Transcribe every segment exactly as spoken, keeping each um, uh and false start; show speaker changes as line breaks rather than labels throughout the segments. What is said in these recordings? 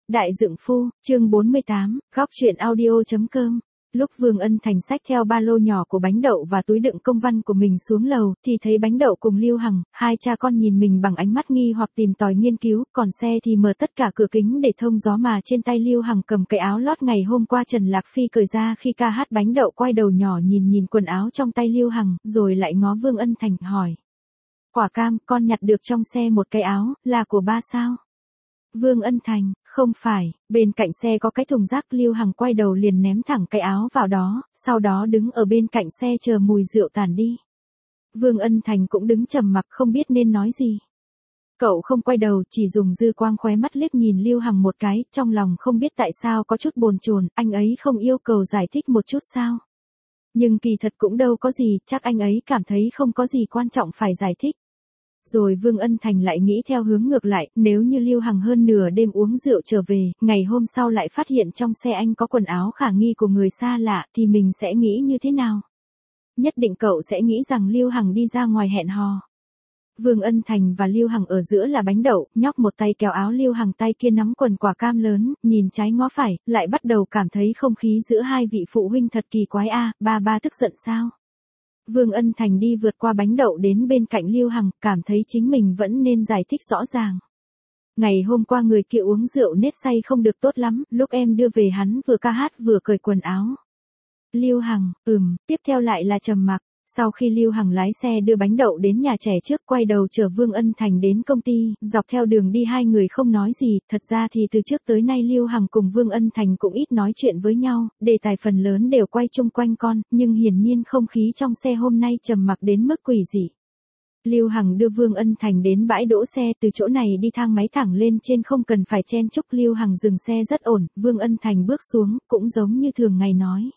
Đại Dượng Phu, chương bốn mươi tám, góc truyện audio.com. Lúc Vương Ân Thành xách theo ba lô nhỏ của Bánh Đậu và túi đựng công văn của mình xuống lầu, thì thấy Bánh Đậu cùng Lưu Hằng, hai cha con nhìn mình bằng ánh mắt nghi hoặc tìm tòi nghiên cứu, còn xe thì mở tất cả cửa kính để thông gió, mà trên tay Lưu Hằng cầm cái áo lót ngày hôm qua Trần Lạc Phi cởi ra khi ca hát. Bánh Đậu quay đầu nhỏ nhìn nhìn quần áo trong tay Lưu Hằng, rồi lại ngó Vương Ân Thành, hỏi. Quả cam, con nhặt được trong xe một cái áo, là của ba sao? Vương Ân Thành, không phải, bên cạnh xe có cái thùng rác. Lưu Hằng quay đầu liền ném thẳng cái áo vào đó, sau đó đứng ở bên cạnh xe chờ mùi rượu tàn đi. Vương Ân Thành cũng đứng trầm mặc không biết nên nói gì. Cậu không quay đầu, chỉ dùng dư quang khóe mắt liếc nhìn Lưu Hằng một cái, trong lòng không biết tại sao có chút bồn chồn, anh ấy không yêu cầu giải thích một chút sao? Nhưng kỳ thật cũng đâu có gì, chắc anh ấy cảm thấy không có gì quan trọng phải giải thích. Rồi Vương Ân Thành lại nghĩ theo hướng ngược lại, nếu như Lưu Hằng hơn nửa đêm uống rượu trở về, ngày hôm sau lại phát hiện trong xe anh có quần áo khả nghi của người xa lạ, thì mình sẽ nghĩ như thế nào? Nhất định cậu sẽ nghĩ rằng Lưu Hằng đi ra ngoài hẹn hò. Vương Ân Thành và Lưu Hằng ở giữa là Bánh Đậu, nhóc một tay kéo áo Lưu Hằng, tay kia nắm quần quả cam lớn, nhìn trái ngó phải, lại bắt đầu cảm thấy không khí giữa hai vị phụ huynh thật kỳ quái a. À, ba ba tức giận sao? Vương Ân Thành đi vượt qua Bánh Đậu đến bên cạnh Lưu Hằng, cảm thấy chính mình vẫn nên giải thích rõ ràng. Ngày hôm qua người kia uống rượu nết say không được tốt lắm, lúc em đưa về hắn vừa ca hát vừa cởi quần áo. Lưu Hằng, ừm, tiếp theo lại là trầm mặc. Sau khi Lưu Hằng lái xe đưa Bánh Đậu đến nhà trẻ trước, quay đầu chở Vương Ân Thành đến công ty, dọc theo đường đi hai người không nói gì, thật ra thì từ trước tới nay Lưu Hằng cùng Vương Ân Thành cũng ít nói chuyện với nhau, đề tài phần lớn đều quay chung quanh con, nhưng hiển nhiên không khí trong xe hôm nay trầm mặc đến mức quỷ dị. Lưu Hằng đưa Vương Ân Thành đến bãi đỗ xe, từ chỗ này đi thang máy thẳng lên trên, không cần phải chen chúc. Lưu Hằng dừng xe rất ổn, Vương Ân Thành bước xuống, cũng giống như thường ngày nói.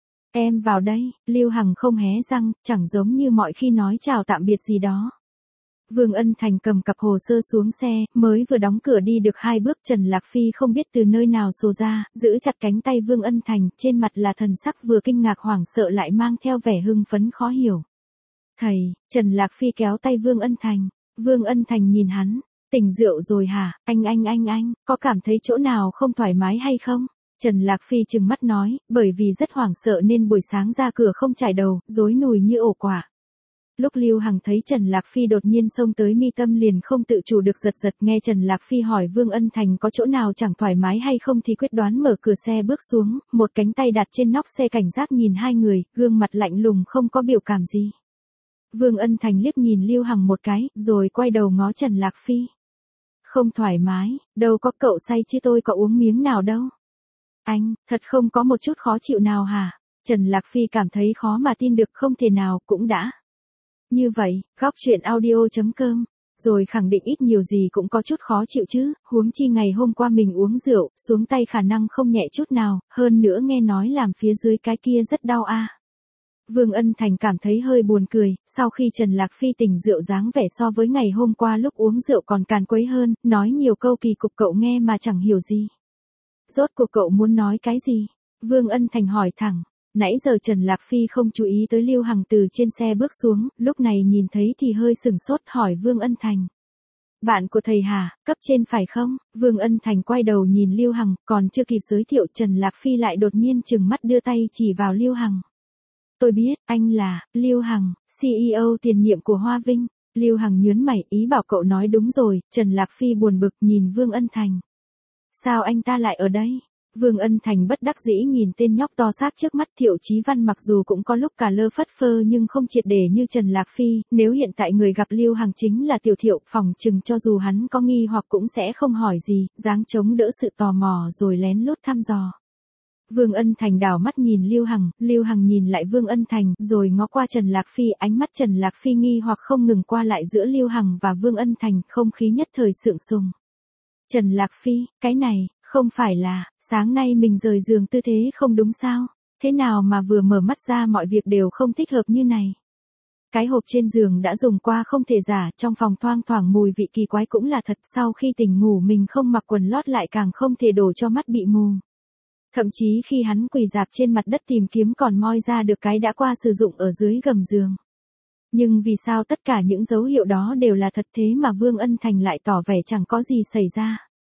Em vào đây. Lưu Hằng không hé răng, chẳng giống như mọi khi nói chào tạm biệt gì đó. Vương Ân Thành cầm cặp hồ sơ xuống xe, mới vừa đóng cửa đi được hai bước, Trần Lạc Phi không biết từ nơi nào xô ra, giữ chặt cánh tay Vương Ân Thành, trên mặt là thần sắc vừa kinh ngạc hoảng sợ lại mang theo vẻ hưng phấn khó hiểu. Thầy, Trần Lạc Phi kéo tay Vương Ân Thành. Vương Ân Thành nhìn hắn, tỉnh rượu rồi hả, anh anh anh anh, có cảm thấy chỗ nào không thoải mái hay không? Trần Lạc Phi trừng mắt nói, bởi vì rất hoảng sợ nên buổi sáng ra cửa không chải đầu, rối nùi như ổ quả. Lúc Lưu Hằng thấy Trần Lạc Phi đột nhiên xông tới, mi tâm liền không tự chủ được giật giật. Nghe Trần Lạc Phi hỏi Vương Ân Thành có chỗ nào chẳng thoải mái hay không thì quyết đoán mở cửa xe bước xuống, một cánh tay đặt trên nóc xe, cảnh giác nhìn hai người, gương mặt lạnh lùng không có biểu cảm gì. Vương Ân Thành liếc nhìn Lưu Hằng một cái, rồi quay đầu ngó Trần Lạc Phi. Không thoải mái, đâu có, cậu say chứ tôi có uống miếng nào đâu. Anh, thật không có một chút khó chịu nào hả? Trần Lạc Phi cảm thấy khó mà tin được, không thể nào, cũng đã. Như vậy, góc truyện audio.com, rồi khẳng định ít nhiều gì cũng có chút khó chịu chứ, huống chi ngày hôm qua mình uống rượu, xuống tay khả năng không nhẹ chút nào, hơn nữa nghe nói làm phía dưới cái kia rất đau a. À. Vương Ân Thành cảm thấy hơi buồn cười, sau khi Trần Lạc Phi tỉnh rượu dáng vẻ so với ngày hôm qua lúc uống rượu còn càn quấy hơn, nói nhiều câu kỳ cục cậu nghe mà chẳng hiểu gì. Rốt cuộc cậu muốn nói cái gì? Vương Ân Thành hỏi thẳng. Nãy giờ Trần Lạc Phi không chú ý tới Lưu Hằng từ trên xe bước xuống, lúc này nhìn thấy thì hơi sừng sốt, hỏi Vương Ân Thành. Bạn của thầy hả, cấp trên phải không? Vương Ân Thành quay đầu nhìn Lưu Hằng, còn chưa kịp giới thiệu Trần Lạc Phi lại đột nhiên trừng mắt đưa tay chỉ vào Lưu Hằng. Tôi biết, anh là, Lưu Hằng, xê e ô tiền nhiệm của Hoa Vinh. Lưu Hằng nhớn mày, ý bảo cậu nói đúng rồi. Trần Lạc Phi buồn bực nhìn Vương Ân Thành. Sao anh ta lại ở đây? Vương Ân Thành bất đắc dĩ nhìn tên nhóc to xác trước mắt. Thiệu Chí Văn mặc dù cũng có lúc cả lơ phất phơ nhưng không triệt để như Trần Lạc Phi, nếu hiện tại người gặp Lưu Hằng chính là Tiểu Thiệu, phòng chừng cho dù hắn có nghi hoặc cũng sẽ không hỏi gì, dáng chống đỡ sự tò mò rồi lén lút thăm dò. Vương Ân Thành đảo mắt nhìn Lưu Hằng, Lưu Hằng nhìn lại Vương Ân Thành, rồi ngó qua Trần Lạc Phi, ánh mắt Trần Lạc Phi nghi hoặc không ngừng qua lại giữa Lưu Hằng và Vương Ân Thành, không khí nhất thời sượng sùng. Trần Lạc Phi, cái này, không phải là, sáng nay mình rời giường tư thế không đúng sao? Thế nào mà vừa mở mắt ra mọi việc đều không thích hợp như này? Cái hộp trên giường đã dùng qua không thể giả, trong phòng thoang thoảng mùi vị kỳ quái cũng là thật, sau khi tỉnh ngủ mình không mặc quần lót lại càng không thể đổ cho mắt bị mù. Thậm chí khi hắn quỳ rạp trên mặt đất tìm kiếm còn moi ra được cái đã qua sử dụng ở dưới gầm giường. Nhưng vì sao tất cả những dấu hiệu đó đều là thật thế mà Vương Ân Thành lại tỏ vẻ chẳng có gì xảy ra?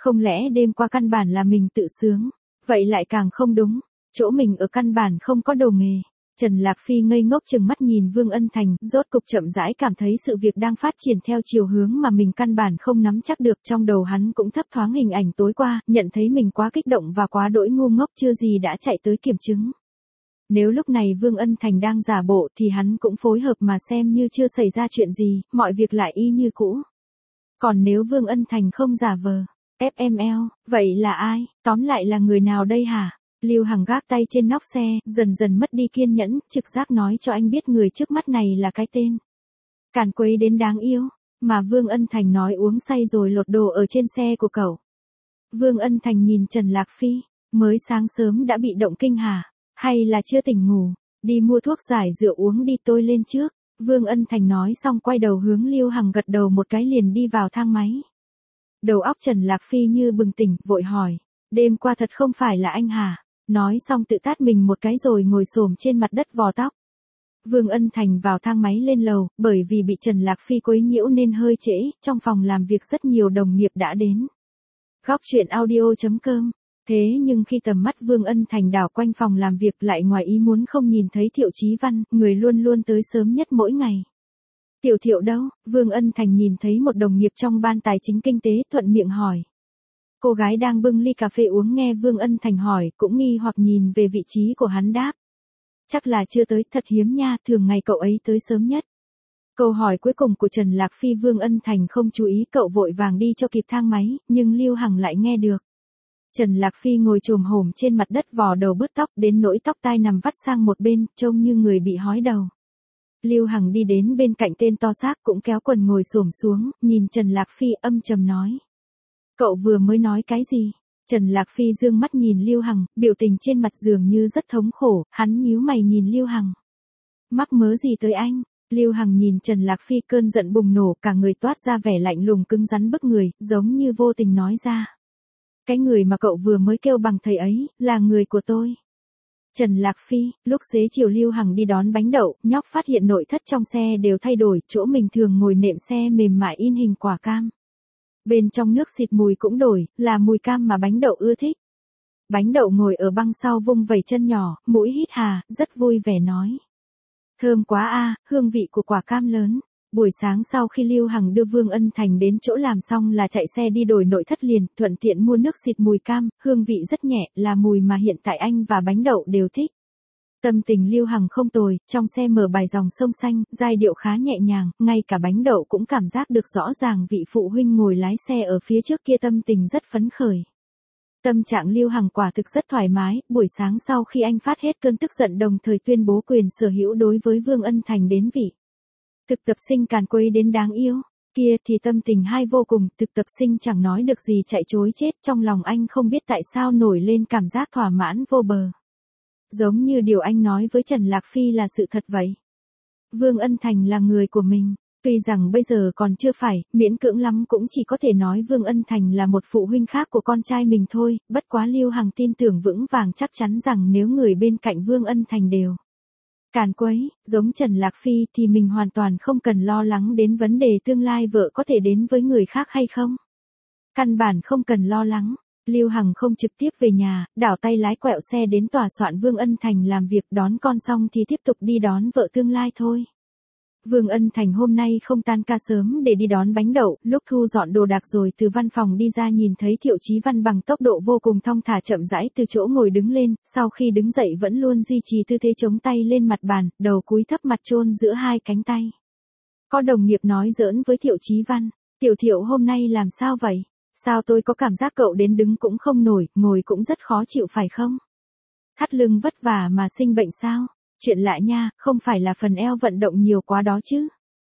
Không lẽ đêm qua căn bản là mình tự sướng, vậy lại càng không đúng, chỗ mình ở căn bản không có đồ nghề. Trần Lạc Phi ngây ngốc chừng mắt nhìn Vương Ân Thành, rốt cục chậm rãi cảm thấy sự việc đang phát triển theo chiều hướng mà mình căn bản không nắm chắc được. Trong đầu hắn cũng thấp thoáng hình ảnh tối qua, nhận thấy mình quá kích động và quá đỗi ngu ngốc chưa gì đã chạy tới kiểm chứng. Nếu lúc này Vương Ân Thành đang giả bộ thì hắn cũng phối hợp mà xem như chưa xảy ra chuyện gì, mọi việc lại y như cũ. Còn nếu Vương Ân Thành không giả vờ, ép em lờ, vậy là ai, tóm lại là người nào đây hả? Lưu Hằng gác tay trên nóc xe, dần dần mất đi kiên nhẫn, trực giác nói cho anh biết người trước mắt này là cái tên càn quấy đến đáng yêu, mà Vương Ân Thành nói uống say rồi lột đồ ở trên xe của cậu. Vương Ân Thành nhìn Trần Lạc Phi, mới sáng sớm đã bị động kinh hả? Hay là chưa tỉnh ngủ? Đi mua thuốc giải rượu uống đi, tôi lên trước. Vương Ân Thành nói xong quay đầu hướng Lưu Hằng gật đầu một cái liền đi vào thang máy. Đầu óc Trần Lạc Phi như bừng tỉnh, vội hỏi, đêm qua thật không phải là anh hả? Nói xong tự tát mình một cái rồi ngồi xổm trên mặt đất vò tóc. Vương Ân Thành vào thang máy lên lầu, bởi vì bị Trần Lạc Phi quấy nhiễu nên hơi trễ, trong phòng làm việc rất nhiều đồng nghiệp đã đến. Góc chuyện audio chấm com. Thế nhưng khi tầm mắt Vương Ân Thành đảo quanh phòng làm việc lại ngoài ý muốn không nhìn thấy Thiệu Chí Văn, người luôn luôn tới sớm nhất mỗi ngày. Tiểu Thiệu đâu? Vương Ân Thành nhìn thấy một đồng nghiệp trong ban tài chính kinh tế, thuận miệng hỏi. Cô gái đang bưng ly cà phê uống nghe Vương Ân Thành hỏi, cũng nghi hoặc nhìn về vị trí của hắn đáp. Chắc là chưa tới, thật hiếm nha, thường ngày cậu ấy tới sớm nhất. Câu hỏi cuối cùng của Trần Lạc Phi Vương Ân Thành không chú ý, cậu vội vàng đi cho kịp thang máy, nhưng Lưu Hằng lại nghe được. Trần Lạc Phi ngồi chồm hổm trên mặt đất vò đầu bứt tóc, đến nỗi tóc tai nằm vắt sang một bên, trông như người bị hói đầu. Lưu Hằng đi đến bên cạnh tên to xác cũng kéo quần ngồi xổm xuống, nhìn Trần Lạc Phi âm trầm nói. Cậu vừa mới nói cái gì? Trần Lạc Phi dương mắt nhìn Lưu Hằng, biểu tình trên mặt dường như rất thống khổ, hắn nhíu mày nhìn Lưu Hằng. Mắc mớ gì tới anh? Lưu Hằng nhìn Trần Lạc Phi cơn giận bùng nổ, cả người toát ra vẻ lạnh lùng cứng rắn bức người, giống như vô tình nói ra. Cái người mà cậu vừa mới kêu bằng thầy ấy, là người của tôi. Trần Lạc Phi, lúc xế chiều Lưu Hằng đi đón bánh đậu, nhóc phát hiện nội thất trong xe đều thay đổi, chỗ mình thường ngồi nệm xe mềm mại in hình quả cam. Bên trong nước xịt mùi cũng đổi, là mùi cam mà bánh đậu ưa thích. Bánh đậu ngồi ở băng sau vung vẩy chân nhỏ, mũi hít hà, rất vui vẻ nói. Thơm quá a, hương vị của quả cam lớn. Buổi sáng sau khi Lưu Hằng đưa Vương Ân Thành đến chỗ làm xong là chạy xe đi đổi nội thất liền, thuận tiện mua nước xịt mùi cam, hương vị rất nhẹ, là mùi mà hiện tại anh và bánh đậu đều thích. Tâm tình Lưu Hằng không tồi, trong xe mở bài dòng sông xanh, giai điệu khá nhẹ nhàng, ngay cả bánh đậu cũng cảm giác được rõ ràng vị phụ huynh ngồi lái xe ở phía trước kia tâm tình rất phấn khởi. Tâm trạng Lưu Hằng quả thực rất thoải mái, buổi sáng sau khi anh phát hết cơn tức giận đồng thời tuyên bố quyền sở hữu đối với Vương Ân Thành đến vị thực tập sinh càn quấy đến đáng yêu, kia thì tâm tình hay vô cùng, thực tập sinh chẳng nói được gì chạy chối chết, trong lòng anh không biết tại sao nổi lên cảm giác thỏa mãn vô bờ. Giống như điều anh nói với Trần Lạc Phi là sự thật vậy. Vương Ân Thành là người của mình, tuy rằng bây giờ còn chưa phải, miễn cưỡng lắm cũng chỉ có thể nói Vương Ân Thành là một phụ huynh khác của con trai mình thôi, bất quá Lưu Hằng tin tưởng vững vàng chắc chắn rằng nếu người bên cạnh Vương Ân Thành đều càn quấy, giống Trần Lạc Phi thì mình hoàn toàn không cần lo lắng đến vấn đề tương lai vợ có thể đến với người khác hay không. Căn bản không cần lo lắng. Lưu Hằng không trực tiếp về nhà, đảo tay lái quẹo xe đến tòa soạn Vương Ân Thành làm việc, đón con xong thì tiếp tục đi đón vợ tương lai thôi. Vương Ân Thành hôm nay không tan ca sớm để đi đón bánh đậu, lúc thu dọn đồ đạc rồi từ văn phòng đi ra nhìn thấy Thiệu Chí Văn bằng tốc độ vô cùng thong thả chậm rãi từ chỗ ngồi đứng lên, sau khi đứng dậy vẫn luôn duy trì tư thế chống tay lên mặt bàn, đầu cúi thấp mặt chôn giữa hai cánh tay. Có đồng nghiệp nói giỡn với Thiệu Chí Văn, Tiểu Thiệu hôm nay làm sao vậy? Sao tôi có cảm giác cậu đến đứng cũng không nổi, ngồi cũng rất khó chịu phải không? Thắt lưng vất vả mà sinh bệnh sao? Chuyện lạ nha, không phải là phần eo vận động nhiều quá đó chứ?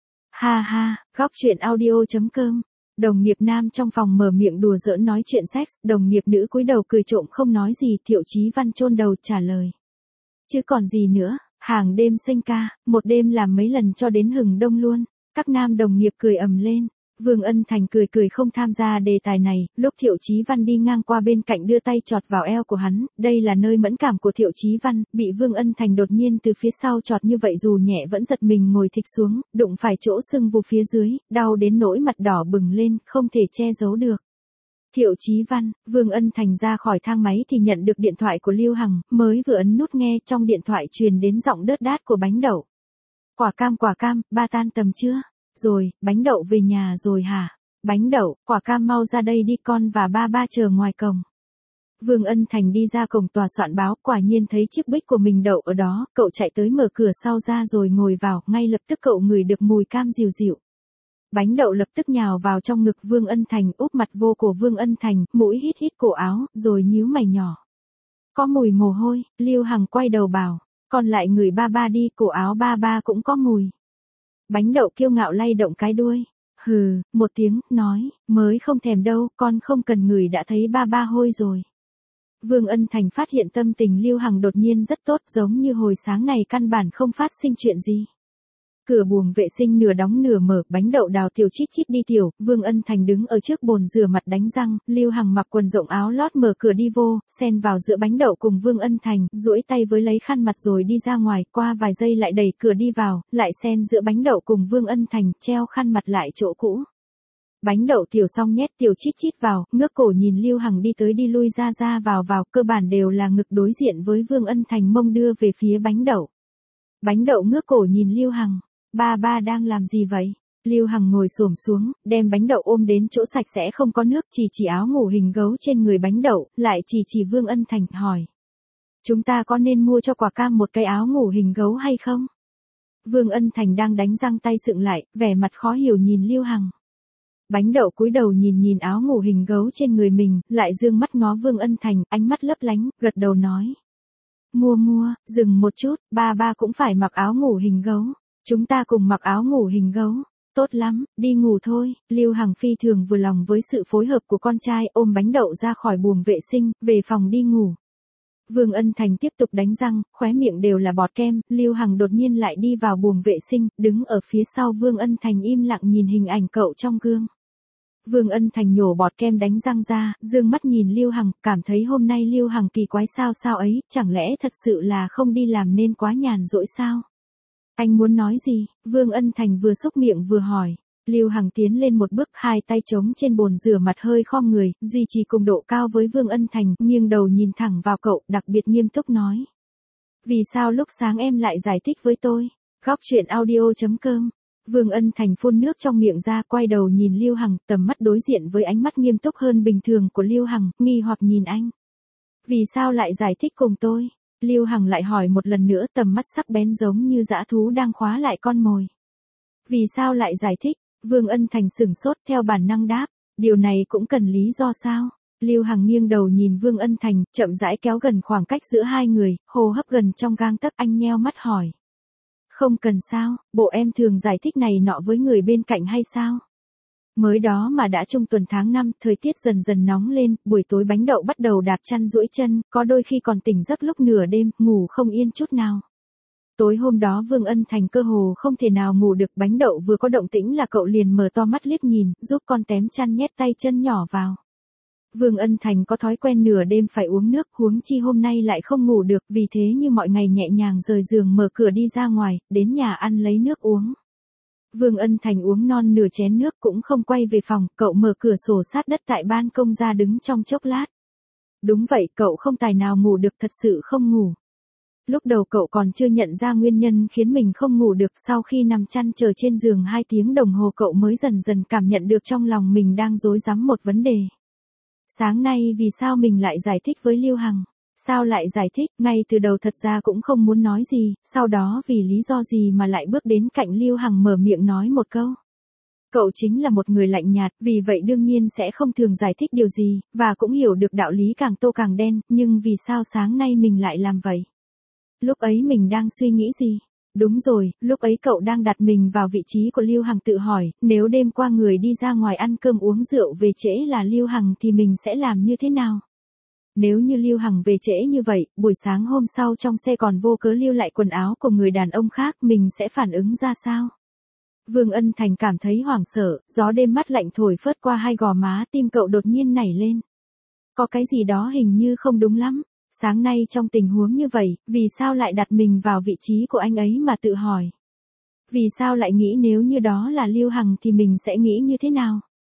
Ha ha, góc chuyện audio chấm com. Đồng nghiệp nam trong phòng mở miệng đùa giỡn nói chuyện sex, đồng nghiệp nữ cúi đầu cười trộm không nói gì, Thiệu Chí Văn chôn đầu trả lời. Chứ còn gì nữa, hàng đêm sinh ca, một đêm làm mấy lần cho đến hừng đông luôn. Các nam đồng nghiệp cười ầm lên. Vương Ân Thành cười cười không tham gia đề tài này, lúc Thiệu Chí Văn đi ngang qua bên cạnh đưa tay chọt vào eo của hắn, đây là nơi mẫn cảm của Thiệu Chí Văn, bị Vương Ân Thành đột nhiên từ phía sau chọt như vậy dù nhẹ vẫn giật mình ngồi thịch xuống, đụng phải chỗ sưng vù phía dưới, đau đến nỗi mặt đỏ bừng lên, không thể che giấu được. Thiệu Chí Văn. Vương Ân Thành ra khỏi thang máy thì nhận được điện thoại của Lưu Hằng, mới vừa ấn nút nghe trong điện thoại truyền đến giọng đớt đát của bánh đậu. Quả cam quả cam, ba tan tầm chưa? Rồi, bánh đậu về nhà rồi hả? Bánh đậu, quả cam mau ra đây đi, con và ba ba chờ ngoài cổng. Vương Ân Thành đi ra cổng tòa soạn báo, quả nhiên thấy chiếc bích của mình đậu ở đó, cậu chạy tới mở cửa sau ra rồi ngồi vào, ngay lập tức cậu ngửi được mùi cam dịu dịu. Bánh đậu lập tức nhào vào trong ngực Vương Ân Thành, úp mặt vô cổ Vương Ân Thành, mũi hít hít cổ áo, rồi nhíu mày nhỏ. Có mùi mồ hôi, Lưu Hằng quay đầu bảo, con lại ngửi ba ba đi, cổ áo ba ba cũng có mùi. Bánh đậu kiêu ngạo lay động cái đuôi. Hừ, một tiếng, nói, mới không thèm đâu, con không cần ngửi đã thấy ba ba hôi rồi. Vương Ân Thành phát hiện tâm tình Lưu Hằng đột nhiên rất tốt, giống như hồi sáng này căn bản không phát sinh chuyện gì. Cửa buồng vệ sinh nửa đóng nửa mở, bánh đậu đào tiểu chít chít đi tiểu, Vương Ân Thành đứng ở trước bồn rửa mặt đánh răng, Lưu Hằng mặc quần rộng áo lót mở cửa đi vô, xen vào giữa bánh đậu cùng Vương Ân Thành, duỗi tay với lấy khăn mặt rồi đi ra ngoài, qua vài giây lại đẩy cửa đi vào, lại xen giữa bánh đậu cùng Vương Ân Thành, treo khăn mặt lại chỗ cũ. Bánh đậu tiểu xong nhét tiểu chít chít vào, ngước cổ nhìn Lưu Hằng đi tới đi lui ra ra vào vào, cơ bản đều là ngực đối diện với Vương Ân Thành, mông đưa về phía bánh đậu. Bánh đậu ngước cổ nhìn Lưu Hằng. Ba ba đang làm gì vậy? Lưu Hằng ngồi xổm xuống, đem bánh đậu ôm đến chỗ sạch sẽ không có nước, chỉ chỉ áo ngủ hình gấu trên người bánh đậu, lại chỉ chỉ Vương Ân Thành, hỏi. Chúng ta có nên mua cho quả cam một cái áo ngủ hình gấu hay không? Vương Ân Thành đang đánh răng tay sượng lại, vẻ mặt khó hiểu nhìn Lưu Hằng. Bánh đậu cúi đầu nhìn nhìn áo ngủ hình gấu trên người mình, lại dương mắt ngó Vương Ân Thành, ánh mắt lấp lánh, gật đầu nói. Mua mua, dừng một chút, ba ba cũng phải mặc áo ngủ hình gấu. Chúng ta cùng mặc áo ngủ hình gấu. Tốt lắm, đi ngủ thôi. Lưu Hằng phi thường vừa lòng với sự phối hợp của con trai, ôm bánh đậu ra khỏi buồng vệ sinh, về phòng đi ngủ. Vương Ân Thành tiếp tục đánh răng, khóe miệng đều là bọt kem, Lưu Hằng đột nhiên lại đi vào buồng vệ sinh, đứng ở phía sau Vương Ân Thành im lặng nhìn hình ảnh cậu trong gương. Vương Ân Thành nhổ bọt kem đánh răng ra, dương mắt nhìn Lưu Hằng, cảm thấy hôm nay Lưu Hằng kỳ quái sao sao ấy, chẳng lẽ thật sự là không đi làm nên quá nhàn rỗi sao? Anh muốn nói gì? Vương Ân Thành vừa xúc miệng vừa hỏi. Lưu Hằng tiến lên một bước, hai tay trống trên bồn rửa mặt hơi khom người, duy trì cùng độ cao với Vương Ân Thành, nghiêng đầu nhìn thẳng vào cậu, đặc biệt nghiêm túc nói. Vì sao lúc sáng em lại giải thích với tôi? Góc truyện audio chấm com. Vương Ân Thành phun nước trong miệng ra, quay đầu nhìn Lưu Hằng, tầm mắt đối diện với ánh mắt nghiêm túc hơn bình thường của Lưu Hằng, nghi hoặc nhìn anh. Vì sao lại giải thích cùng tôi? Lưu Hằng lại hỏi một lần nữa, tầm mắt sắc bén giống như dã thú đang khóa lại con mồi. Vì sao lại giải thích? Vương Ân Thành sửng sốt, theo bản năng đáp. Điều này cũng cần lý do sao? Lưu Hằng nghiêng đầu nhìn Vương Ân Thành, chậm rãi kéo gần khoảng cách giữa hai người, hô hấp gần trong gang tấc, anh nheo mắt hỏi. Không cần sao, bộ em thường giải thích này nọ với người bên cạnh hay sao? Mới đó mà đã trung tuần tháng năm, thời tiết dần dần nóng lên, buổi tối bánh đậu bắt đầu đạp chăn duỗi chân, có đôi khi còn tỉnh giấc lúc nửa đêm, ngủ không yên chút nào. Tối hôm đó Vương Ân Thành cơ hồ không thể nào ngủ được, bánh đậu vừa có động tĩnh là cậu liền mở to mắt liếc nhìn, giúp con tém chăn nhét tay chân nhỏ vào. Vương Ân Thành có thói quen nửa đêm phải uống nước, huống chi hôm nay lại không ngủ được, vì thế như mọi ngày nhẹ nhàng rời giường mở cửa đi ra ngoài, đến nhà ăn lấy nước uống. Vương Ân Thành uống non nửa chén nước cũng không quay về phòng, cậu mở cửa sổ sát đất tại ban công ra đứng trong chốc lát. Đúng vậy, cậu không tài nào ngủ được, thật sự không ngủ. Lúc đầu cậu còn chưa nhận ra nguyên nhân khiến mình không ngủ được, sau khi nằm chăn chờ trên giường hai tiếng đồng hồ cậu mới dần dần cảm nhận được trong lòng mình đang rối rắm một vấn đề. Sáng nay vì sao mình lại giải thích với Lưu Hằng? Sao lại giải thích, ngay từ đầu thật ra cũng không muốn nói gì, sau đó vì lý do gì mà lại bước đến cạnh Lưu Hằng mở miệng nói một câu. Cậu chính là một người lạnh nhạt, vì vậy đương nhiên sẽ không thường giải thích điều gì, và cũng hiểu được đạo lý càng tô càng đen, nhưng vì sao sáng nay mình lại làm vậy? Lúc ấy mình đang suy nghĩ gì? Đúng rồi, lúc ấy cậu đang đặt mình vào vị trí của Lưu Hằng tự hỏi, nếu đêm qua người đi ra ngoài ăn cơm uống rượu về trễ là Lưu Hằng thì mình sẽ làm như thế nào? Nếu như Lưu Hằng về trễ như vậy, buổi sáng hôm sau trong xe còn vô cớ lưu lại quần áo của người đàn ông khác, mình sẽ phản ứng ra sao? Vương Ân Thành cảm thấy hoảng sợ, gió đêm mát lạnh thổi phớt qua hai gò má, tim cậu đột nhiên nảy lên. Có cái gì đó hình như không đúng lắm. Sáng nay trong tình huống như vậy, vì sao lại đặt mình vào vị trí của anh ấy mà tự hỏi? Vì sao lại nghĩ nếu như đó là Lưu Hằng thì mình sẽ nghĩ như thế nào?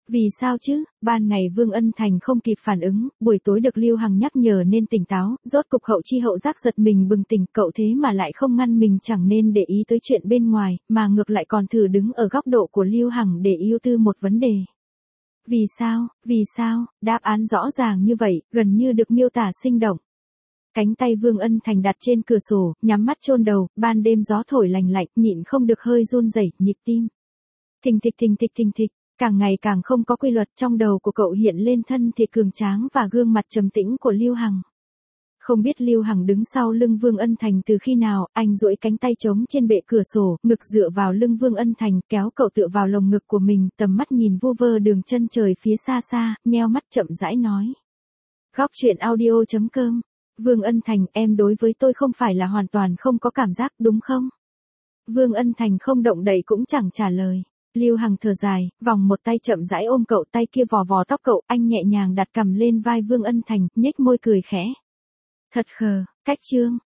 Vì sao chứ, ban ngày Vương Ân Thành không kịp phản ứng, buổi tối được Lưu Hằng nhắc nhở nên tỉnh táo, rốt cục hậu chi hậu giác giật mình bừng tỉnh, cậu thế mà lại không ngăn mình chẳng nên để ý tới chuyện bên ngoài, mà ngược lại còn thử đứng ở góc độ của Lưu Hằng để ưu tư một vấn đề. Vì sao, vì sao, đáp án rõ ràng như vậy, gần như được miêu tả sinh động. Cánh tay Vương Ân Thành đặt trên cửa sổ, nhắm mắt chôn đầu, ban đêm gió thổi lành lạnh, nhịn không được hơi run rẩy, nhịp tim. Thình thịch thình thịch thình thịch, càng ngày càng không có quy luật, trong đầu của cậu hiện lên thân thể cường tráng và gương mặt trầm tĩnh của Lưu Hằng. Không biết Lưu Hằng đứng sau lưng Vương Ân Thành từ khi nào, anh duỗi cánh tay trống trên bệ cửa sổ, ngực dựa vào lưng Vương Ân Thành, kéo cậu tựa vào lồng ngực của mình, tầm mắt nhìn vu vơ đường chân trời phía xa xa, nheo mắt chậm rãi nói. Góc truyện audio chấm com. Vương Ân Thành, em đối với tôi không phải là hoàn toàn không có cảm giác, đúng không? Vương Ân Thành không động đậy cũng chẳng trả lời. Lưu Hằng thở dài, vòng một tay chậm rãi ôm cậu, tay kia vò vò tóc cậu, anh nhẹ nhàng đặt cằm lên vai Vương Ân Thành, nhếch môi cười khẽ. Thật khờ, cách chương.